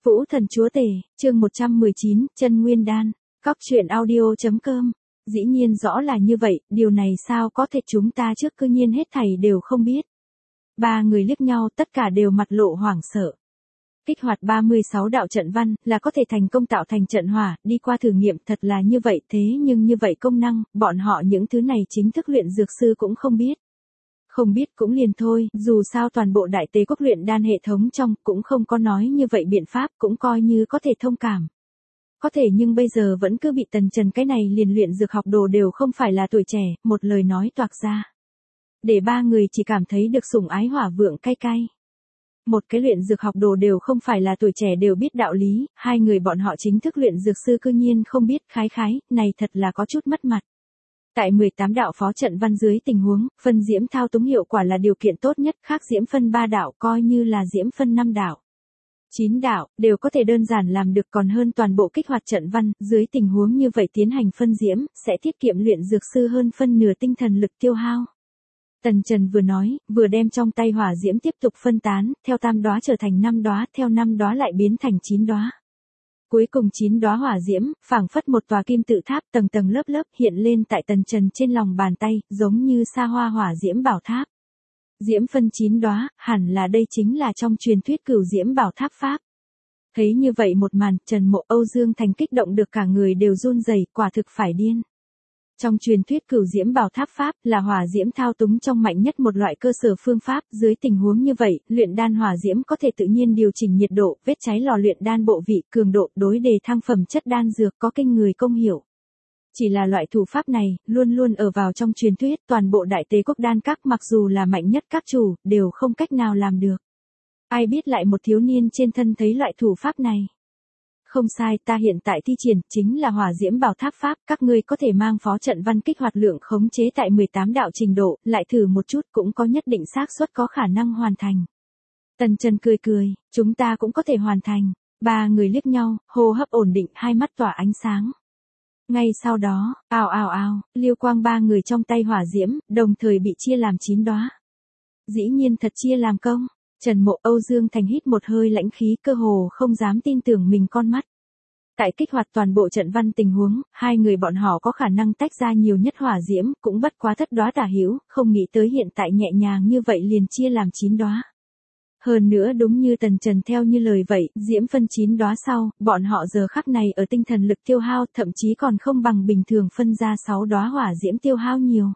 Vũ Thần Chúa Tể, chương 119, Chân Nguyên Đan, Cóc truyện audio.com. Dĩ nhiên rõ là như vậy, điều này sao có thể chúng ta trước cư nhiên hết thảy đều không biết. Ba người liếc nhau tất cả đều mặt lộ hoảng sợ. Kích hoạt 36 đạo trận văn là có thể thành công tạo thành trận hỏa, đi qua thử nghiệm thật là như vậy, thế nhưng như vậy công năng, bọn họ những thứ này chính thức luyện dược sư cũng không biết. Không biết cũng liền thôi, dù sao toàn bộ đại tế quốc luyện đan hệ thống trong cũng không có nói như vậy biện pháp cũng coi như có thể thông cảm. Có thể nhưng bây giờ vẫn cứ bị Tần Trần cái này liền luyện dược học đồ đều không phải là tuổi trẻ, một lời nói toạc ra. Để ba người chỉ cảm thấy được sủng ái hỏa vượng cay cay. Một cái luyện dược học đồ đều không phải là tuổi trẻ đều biết đạo lý, hai người bọn họ chính thức luyện dược sư cư nhiên không biết khái, này thật là có chút mất mặt. Tại 18 đạo phó trận văn dưới tình huống, phân diễm thao túng hiệu quả là điều kiện tốt nhất, khác diễm phân 3 đạo coi như là diễm phân 5 đạo. 9 đạo, đều có thể đơn giản làm được còn hơn toàn bộ kích hoạt trận văn, dưới tình huống như vậy tiến hành phân diễm, sẽ tiết kiệm luyện dược sư hơn phân nửa tinh thần lực tiêu hao. Tần Trần vừa nói, vừa đem trong tay hỏa diễm tiếp tục phân tán, theo 8 đóa trở thành 5 đóa, theo 5 đóa lại biến thành 9 đóa. Cuối cùng 9 đóa hỏa diễm, phảng phất một tòa kim tự tháp tầng tầng lớp lớp hiện lên tại Tần Trần trên lòng bàn tay, giống như sa hoa hỏa diễm bảo tháp. Diễm phân 9 đóa, hẳn là đây chính là trong truyền thuyết cửu diễm bảo tháp pháp. Thấy như vậy một màn, Trần Mộ Âu Dương Thành kích động được cả người đều run rẩy, quả thực phải điên. Trong truyền thuyết cửu diễm bảo tháp pháp là hỏa diễm thao túng trong mạnh nhất một loại cơ sở phương pháp, dưới tình huống như vậy, luyện đan hỏa diễm có thể tự nhiên điều chỉnh nhiệt độ, vết cháy lò luyện đan bộ vị, cường độ, đối đề thăng phẩm chất đan dược có kinh người công hiệu. Chỉ là loại thủ pháp này, luôn luôn ở vào trong truyền thuyết, toàn bộ đại tế quốc đan các mặc dù là mạnh nhất các chủ, đều không cách nào làm được. Ai biết lại một thiếu niên trên thân thấy loại thủ pháp này. Không sai, ta hiện tại thi triển, chính là hỏa diễm bảo tháp pháp, các ngươi có thể mang phó trận văn kích hoạt lượng khống chế tại 18 đạo trình độ, lại thử một chút cũng có nhất định xác suất có khả năng hoàn thành. Tần Trần cười, chúng ta cũng có thể hoàn thành. Ba người liếc nhau, hô hấp ổn định, hai mắt tỏa ánh sáng. Ngay sau đó, ào, liêu quang ba người trong tay hỏa diễm, đồng thời bị chia làm 9 đóa. Dĩ nhiên thật chia làm công. Trần Mộ Âu Dương Thành hít một hơi lãnh khí, cơ hồ không dám tin tưởng mình con mắt. Tại kích hoạt toàn bộ trận văn tình huống, hai người bọn họ có khả năng tách ra nhiều nhất hỏa diễm, cũng bất quá thất đóa tả hữu, không nghĩ tới hiện tại nhẹ nhàng như vậy liền chia làm 9 đóa. Hơn nữa đúng như Tần Trần theo như lời vậy, diễm phân 9 đóa sau, bọn họ giờ khắc này ở tinh thần lực tiêu hao, thậm chí còn không bằng bình thường phân ra 6 đóa hỏa diễm tiêu hao nhiều.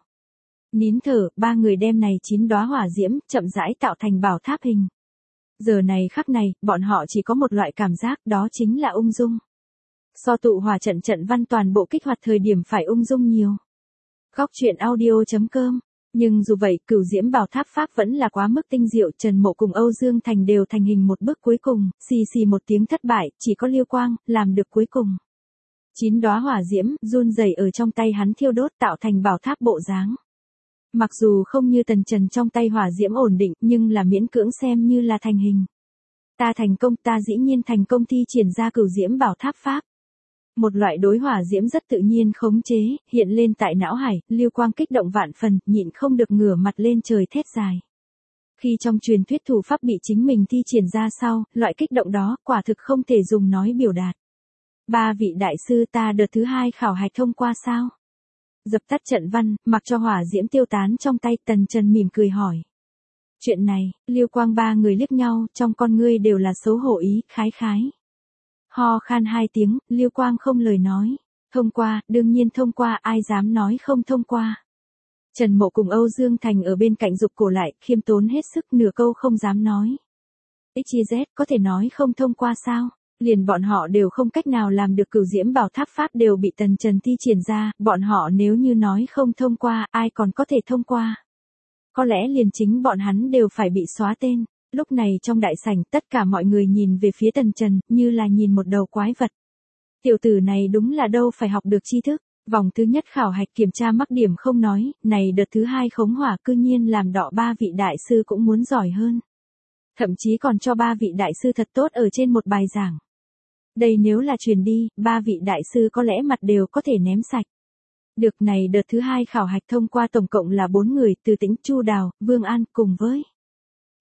Nín thở, ba người đem này 9 đóa hỏa diễm, chậm rãi tạo thành bảo tháp hình. Giờ này khắc này, bọn họ chỉ có một loại cảm giác, đó chính là ung dung. So tụ hỏa trận văn toàn bộ kích hoạt thời điểm phải ung dung nhiều. Cóc truyện audio.com. Nhưng dù vậy, cửu diễm bảo tháp pháp vẫn là quá mức tinh diệu, Trần Mộ cùng Âu Dương Thành đều thành hình một bước cuối cùng, xì một tiếng thất bại, chỉ có Liêu Quang, làm được cuối cùng. 9 đóa hỏa diễm, run rẩy ở trong tay hắn thiêu đốt tạo thành bảo tháp bộ dáng. Mặc dù không như Tần Trần trong tay hỏa diễm ổn định, nhưng là miễn cưỡng xem như là thành hình. Ta thành công, ta dĩ nhiên thành công thi triển ra cửu diễm bảo tháp pháp. Một loại đối hỏa diễm rất tự nhiên khống chế, hiện lên tại não hải, Liêu Quang kích động vạn phần, nhịn không được ngửa mặt lên trời thét dài. Khi trong truyền thuyết thủ pháp bị chính mình thi triển ra sau, loại kích động đó, quả thực không thể dùng nói biểu đạt. Ba vị đại sư ta đợt thứ 2 khảo hạch thông qua sao? Dập tắt trận văn, mặc cho hỏa diễm tiêu tán trong tay, Tần Trần mỉm cười hỏi. Chuyện này, Liêu Quang ba người liếc nhau, trong con ngươi đều là xấu hổ ý, khái. Ho khan 2 tiếng, Liêu Quang không lời nói. Thông qua, đương nhiên thông qua, ai dám nói không thông qua. Trần Mộ cùng Âu Dương Thành ở bên cạnh rụt cổ lại, khiêm tốn hết sức, nửa câu không dám nói. XYZ, có thể nói không thông qua sao? Liền bọn họ đều không cách nào làm được, cửu diễm bảo tháp pháp đều bị Tần Trần thi triển ra, bọn họ nếu như nói không thông qua, ai còn có thể thông qua. Có lẽ liền chính bọn hắn đều phải bị xóa tên. Lúc này trong đại sảnh, tất cả mọi người nhìn về phía Tần Trần, như là nhìn một đầu quái vật. Tiểu tử này đúng là đâu phải học được tri thức. Vòng thứ nhất khảo hạch kiểm tra mắc điểm không nói, này đợt thứ 2 khống hỏa cư nhiên làm đọ ba vị đại sư cũng muốn giỏi hơn. Thậm chí còn cho ba vị đại sư thật tốt ở trên một bài giảng. Đây nếu là truyền đi, ba vị đại sư có lẽ mặt đều có thể ném sạch. Được này đợt thứ 2 khảo hạch thông qua tổng cộng là 4 người, Từ Tĩnh, Chu Đào, Vương An cùng với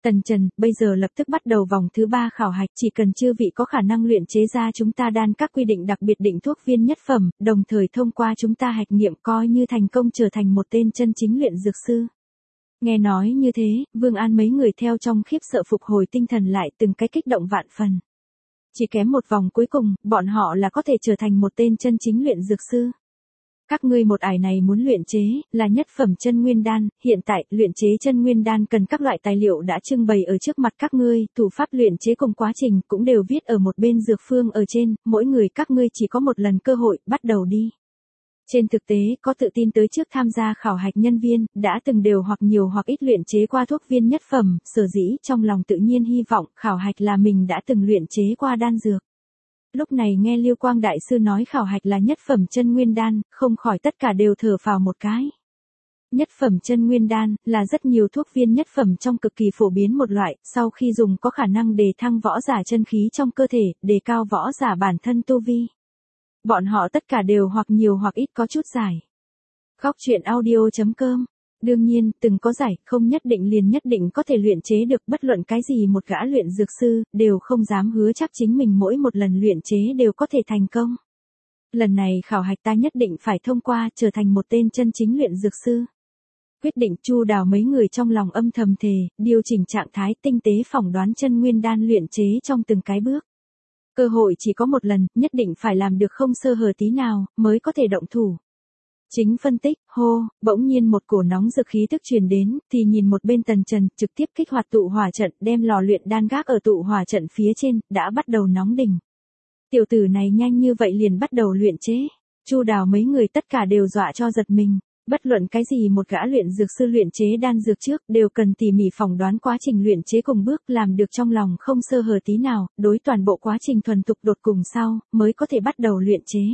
Tần Trần, bây giờ lập tức bắt đầu vòng thứ 3 khảo hạch, chỉ cần chư vị có khả năng luyện chế ra chúng ta đan các quy định đặc biệt định thuốc viên nhất phẩm, đồng thời thông qua chúng ta hạch nghiệm coi như thành công trở thành một tên chân chính luyện dược sư. Nghe nói như thế, Vương An mấy người theo trong khiếp sợ phục hồi tinh thần lại từng cái kích động vạn phần. Chỉ kém một vòng cuối cùng, bọn họ là có thể trở thành một tên chân chính luyện dược sư. Các ngươi một ải này muốn luyện chế, là nhất phẩm chân nguyên đan, hiện tại, luyện chế chân nguyên đan cần các loại tài liệu đã trưng bày ở trước mặt các ngươi, thủ pháp luyện chế cùng quá trình cũng đều viết ở một bên dược phương ở trên, mỗi người các ngươi chỉ có một lần cơ hội, bắt đầu đi. Trên thực tế, có tự tin tới trước tham gia khảo hạch nhân viên, đã từng đều hoặc nhiều hoặc ít luyện chế qua thuốc viên nhất phẩm, sở dĩ trong lòng tự nhiên hy vọng khảo hạch là mình đã từng luyện chế qua đan dược. Lúc này nghe Lưu Quang Đại Sư nói khảo hạch là nhất phẩm chân nguyên đan, không khỏi tất cả đều thở phào một cái. Nhất phẩm chân nguyên đan, là rất nhiều thuốc viên nhất phẩm trong cực kỳ phổ biến một loại, sau khi dùng có khả năng đề thăng võ giả chân khí trong cơ thể, đề cao võ giả bản thân tu vi. Bọn họ tất cả đều hoặc nhiều hoặc ít có chút giải. Góc truyện audio.com. Đương nhiên, từng có giải, không nhất định liền nhất định có thể luyện chế được, bất luận cái gì một gã luyện dược sư, đều không dám hứa chắc chính mình mỗi một lần luyện chế đều có thể thành công. Lần này khảo hạch ta nhất định phải thông qua, trở thành một tên chân chính luyện dược sư. Quyết định Chu Đào mấy người trong lòng âm thầm thề, điều chỉnh trạng thái tinh tế phỏng đoán chân nguyên đan luyện chế trong từng cái bước. Cơ hội chỉ có một lần, nhất định phải làm được không sơ hở tí nào, mới có thể động thủ. Chính phân tích, hô, bỗng nhiên một cổ nóng dược khí tức truyền đến, thì nhìn một bên Tần Trần, trực tiếp kích hoạt tụ hỏa trận, đem lò luyện đan gác ở tụ hỏa trận phía trên, đã bắt đầu nóng đỉnh. Tiểu tử này nhanh như vậy liền bắt đầu luyện chế. Chu Đào mấy người tất cả đều dọa cho giật mình. Bất luận cái gì một gã luyện dược sư luyện chế đan dược trước, đều cần tỉ mỉ phỏng đoán quá trình luyện chế cùng bước, làm được trong lòng không sơ hở tí nào, đối toàn bộ quá trình thuần thục đột cùng sau, mới có thể bắt đầu luyện chế.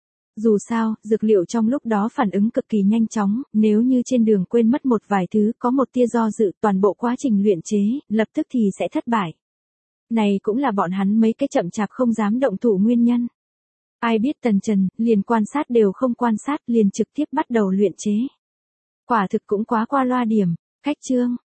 Dù sao, dược liệu trong lúc đó phản ứng cực kỳ nhanh chóng, nếu như trên đường quên mất một vài thứ, có một tia do dự, toàn bộ quá trình luyện chế, lập tức thì sẽ thất bại. Này cũng là bọn hắn mấy cái chậm chạp không dám động thủ nguyên nhân. Ai biết Tần Trần, liền quan sát đều không quan sát, liền trực tiếp bắt đầu luyện chế. Quả thực cũng quá qua loa điểm. Khách chương.